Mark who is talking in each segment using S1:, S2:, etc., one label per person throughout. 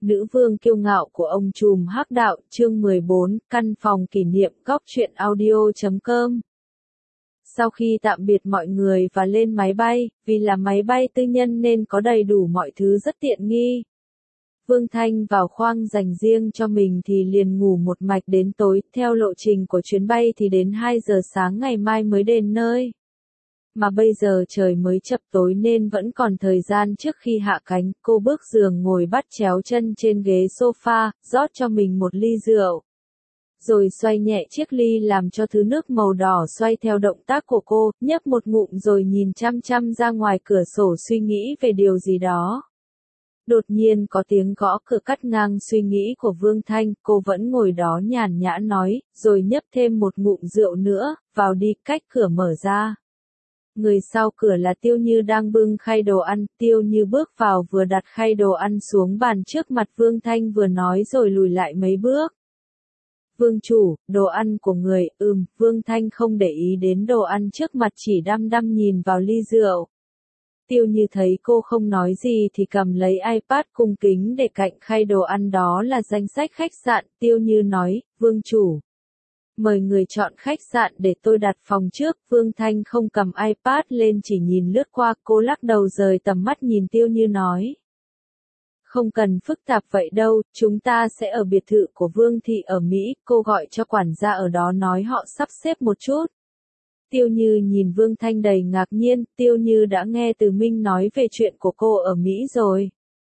S1: nữ vương kiêu ngạo của ông trùm hắc đạo, chương 14, căn phòng kỷ niệm, góc truyện audio.com. Sau khi tạm biệt mọi người và lên máy bay, vì là máy bay tư nhân nên có đầy đủ mọi thứ rất tiện nghi. Vương Thanh vào khoang dành riêng cho mình thì liền ngủ một mạch đến tối, theo lộ trình của chuyến bay thì đến 2 giờ sáng ngày mai mới đến nơi. Mà bây giờ trời mới chập tối nên vẫn còn thời gian trước khi hạ cánh, cô bước giường ngồi bắt chéo chân trên ghế sofa, rót cho mình một ly rượu. Rồi xoay nhẹ chiếc ly làm cho thứ nước màu đỏ xoay theo động tác của cô, nhấp một ngụm rồi nhìn chăm chăm ra ngoài cửa sổ suy nghĩ về điều gì đó. Đột nhiên có tiếng gõ cửa cắt ngang suy nghĩ của Vương Thanh, cô vẫn ngồi đó nhàn nhã nói, rồi nhấp thêm một ngụm rượu nữa, vào đi, cách cửa mở ra. Người sau cửa là Tiêu Như đang bưng khay đồ ăn, Tiêu Như bước vào vừa đặt khay đồ ăn xuống bàn trước mặt Vương Thanh vừa nói rồi lùi lại mấy bước. Vương chủ, đồ ăn của người, Vương Thanh không để ý đến đồ ăn trước mặt chỉ đăm đăm nhìn vào ly rượu. Tiêu Như thấy cô không nói gì thì cầm lấy iPad cung kính để cạnh khay đồ ăn đó là danh sách khách sạn, Tiêu Như nói, Vương chủ. Mời người chọn khách sạn để tôi đặt phòng trước, Vương Thanh không cầm iPad lên chỉ nhìn lướt qua, cô lắc đầu rời tầm mắt nhìn Tiêu Như nói. Không cần phức tạp vậy đâu, chúng ta sẽ ở biệt thự của Vương Thị ở Mỹ, cô gọi cho quản gia ở đó nói họ sắp xếp một chút. Tiêu Như nhìn Vương Thanh đầy ngạc nhiên, Tiêu Như đã nghe Từ Minh nói về chuyện của cô ở Mỹ rồi.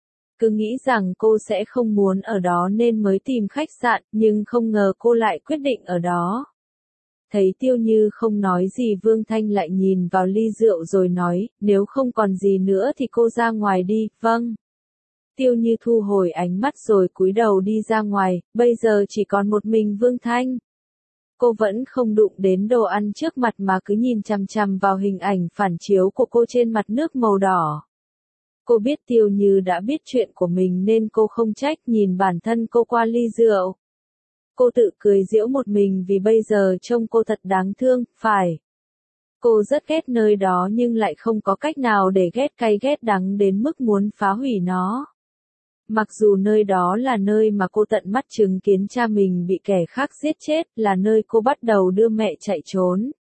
S1: Cứ nghĩ rằng cô sẽ không muốn ở đó nên mới tìm khách sạn, nhưng không ngờ cô lại quyết định ở đó. Thấy Tiêu Như không nói gì Vương Thanh lại nhìn vào ly rượu rồi nói, nếu không còn gì nữa thì cô ra ngoài đi, vâng. Tiêu Như thu hồi ánh mắt rồi cúi đầu đi ra ngoài, bây giờ chỉ còn một mình Vương Thanh. Cô vẫn không đụng đến đồ ăn trước mặt mà cứ nhìn chằm chằm vào hình ảnh phản chiếu của cô trên mặt nước màu đỏ. Cô biết Tiêu Như đã biết chuyện của mình nên cô không trách nhìn bản thân cô qua ly rượu. Cô tự cười giễu một mình vì bây giờ trông cô thật đáng thương, phải. Cô rất ghét nơi đó nhưng lại không có cách nào để ghét cay ghét đắng đến mức muốn phá hủy nó. Mặc dù nơi đó là nơi mà cô tận mắt chứng kiến cha mình bị kẻ khác giết chết, là nơi cô bắt đầu đưa mẹ chạy trốn.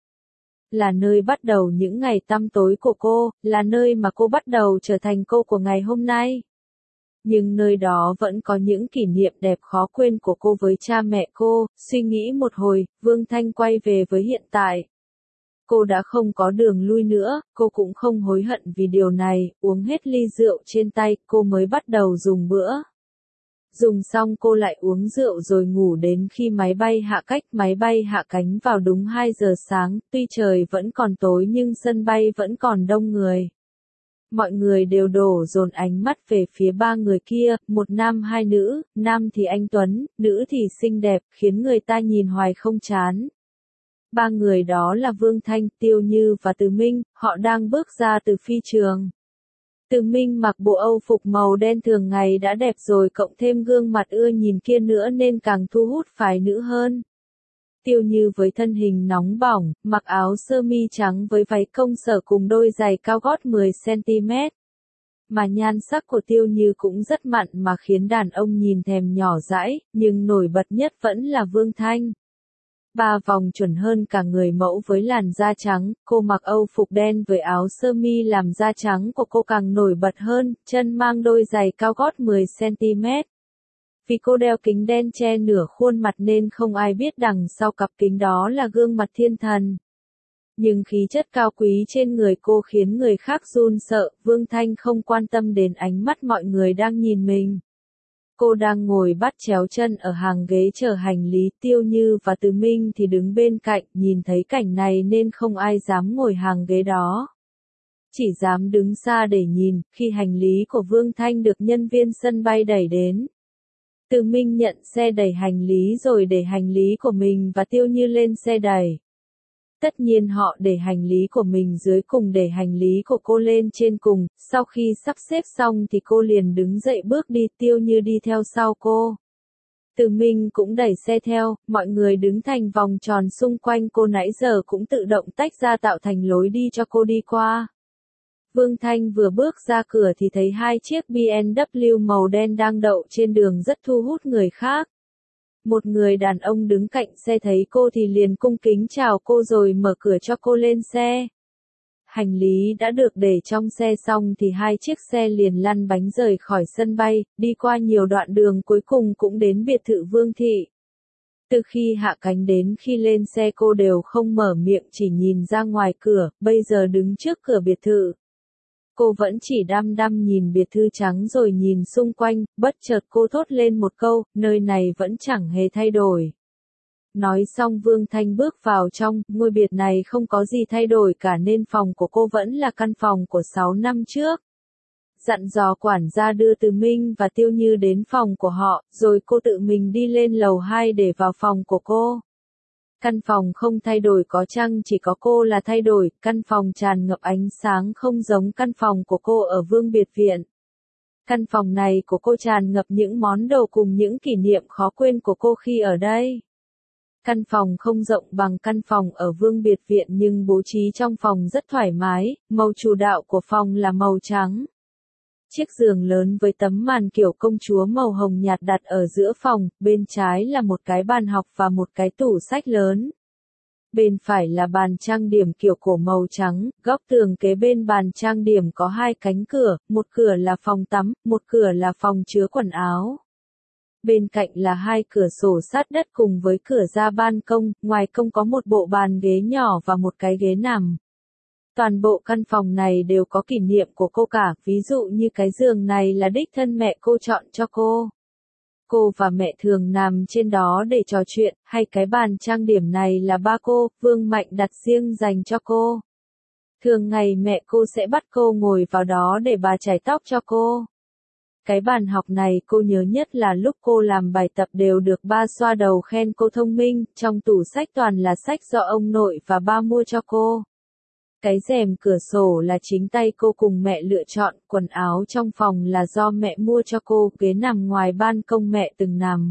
S1: Là nơi bắt đầu những ngày tăm tối của cô, là nơi mà cô bắt đầu trở thành cô của ngày hôm nay. Nhưng nơi đó vẫn có những kỷ niệm đẹp khó quên của cô với cha mẹ cô, suy nghĩ một hồi, Vương Thanh quay về với hiện tại. Cô đã không có đường lui nữa, cô cũng không hối hận vì điều này, uống hết ly rượu trên tay, cô mới bắt đầu dùng bữa. Dùng xong cô lại uống rượu rồi ngủ đến khi máy bay hạ cánh vào đúng 2 giờ sáng, tuy trời vẫn còn tối nhưng sân bay vẫn còn đông người. Mọi người đều đổ dồn ánh mắt về phía ba người kia, một nam hai nữ, nam thì anh Tuấn, nữ thì xinh đẹp, khiến người ta nhìn hoài không chán. Ba người đó là Vương Thanh, Tiêu Như và Từ Minh, họ đang bước ra từ phi trường. Từ Minh mặc bộ Âu phục màu đen thường ngày đã đẹp rồi cộng thêm gương mặt ưa nhìn kia nữa nên càng thu hút phái nữ hơn. Tiêu Như với thân hình nóng bỏng, mặc áo sơ mi trắng với váy công sở cùng đôi giày cao gót 10cm. Mà nhan sắc của Tiêu Như cũng rất mặn mà khiến đàn ông nhìn thèm nhỏ dãi, nhưng nổi bật nhất vẫn là Vương Thanh. 3 vòng chuẩn hơn cả người mẫu với làn da trắng, cô mặc Âu phục đen với áo sơ mi làm da trắng của cô càng nổi bật hơn, chân mang đôi giày cao gót 10cm. Vì cô đeo kính đen che nửa khuôn mặt nên không ai biết đằng sau cặp kính đó là gương mặt thiên thần. Nhưng khí chất cao quý trên người cô khiến người khác run sợ, Vương Thanh không quan tâm đến ánh mắt mọi người đang nhìn mình. Cô đang ngồi bắt chéo chân ở hàng ghế chờ hành lý, Tiêu Như và Từ Minh thì đứng bên cạnh, nhìn thấy cảnh này nên không ai dám ngồi hàng ghế đó. Chỉ dám đứng xa để nhìn, khi hành lý của Vương Thanh được nhân viên sân bay đẩy đến. Từ Minh nhận xe đẩy hành lý rồi để hành lý của mình và Tiêu Như lên xe đẩy. Tất nhiên họ để hành lý của mình dưới cùng để hành lý của cô lên trên cùng, sau khi sắp xếp xong thì cô liền đứng dậy bước đi, Tiêu Như đi theo sau cô. Từ Minh cũng đẩy xe theo, mọi người đứng thành vòng tròn xung quanh cô nãy giờ cũng tự động tách ra tạo thành lối đi cho cô đi qua. Vương Thanh vừa bước ra cửa thì thấy hai chiếc BMW màu đen đang đậu trên đường rất thu hút người khác. Một người đàn ông đứng cạnh xe thấy cô thì liền cung kính chào cô rồi mở cửa cho cô lên xe. Hành lý đã được để trong xe xong thì hai chiếc xe liền lăn bánh rời khỏi sân bay, đi qua nhiều đoạn đường cuối cùng cũng đến biệt thự Vương Thị. Từ khi hạ cánh đến khi lên xe cô đều không mở miệng, chỉ nhìn ra ngoài cửa, bây giờ đứng trước cửa biệt thự. Cô vẫn chỉ đăm đăm nhìn biệt thự trắng rồi nhìn xung quanh, bất chợt cô thốt lên một câu, nơi này vẫn chẳng hề thay đổi. Nói xong Vương Thanh bước vào trong, ngôi biệt này không có gì thay đổi cả nên phòng của cô vẫn là căn phòng của 6 năm trước. Dặn dò quản gia đưa Từ Minh và Tiêu Như đến phòng của họ, rồi cô tự mình đi lên lầu 2 để vào phòng của cô. Căn phòng không thay đổi, có chăng chỉ có cô là thay đổi, căn phòng tràn ngập ánh sáng không giống căn phòng của cô ở Vương Biệt Viện. Căn phòng này của cô tràn ngập những món đồ cùng những kỷ niệm khó quên của cô khi ở đây. Căn phòng không rộng bằng căn phòng ở Vương Biệt Viện nhưng bố trí trong phòng rất thoải mái, màu chủ đạo của phòng là màu trắng. Chiếc giường lớn với tấm màn kiểu công chúa màu hồng nhạt đặt ở giữa phòng, bên trái là một cái bàn học và một cái tủ sách lớn. Bên phải là bàn trang điểm kiểu cổ màu trắng, góc tường kế bên bàn trang điểm có hai cánh cửa, một cửa là phòng tắm, một cửa là phòng chứa quần áo. Bên cạnh là hai cửa sổ sát đất cùng với cửa ra ban công, ngoài công có một bộ bàn ghế nhỏ và một cái ghế nằm. Toàn bộ căn phòng này đều có kỷ niệm của cô cả, ví dụ như cái giường này là đích thân mẹ cô chọn cho cô. Cô và mẹ thường nằm trên đó để trò chuyện, hay cái bàn trang điểm này là ba cô, Vương Mạnh đặt riêng dành cho cô. Thường ngày mẹ cô sẽ bắt cô ngồi vào đó để bà chải tóc cho cô. Cái bàn học này cô nhớ nhất là lúc cô làm bài tập đều được ba xoa đầu khen cô thông minh, trong tủ sách toàn là sách do ông nội và ba mua cho cô. Cái rèm cửa sổ là chính tay cô cùng mẹ lựa chọn, quần áo trong phòng là do mẹ mua cho cô, ghế nằm ngoài ban công mẹ từng nằm.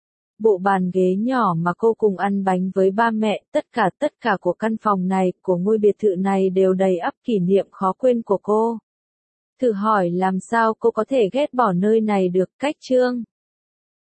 S1: Bộ bàn ghế nhỏ mà cô cùng ăn bánh với ba mẹ, tất cả của căn phòng này, của ngôi biệt thự này đều đầy ắp kỷ niệm khó quên của cô. Thử hỏi làm sao cô có thể ghét bỏ nơi này được, cách chương.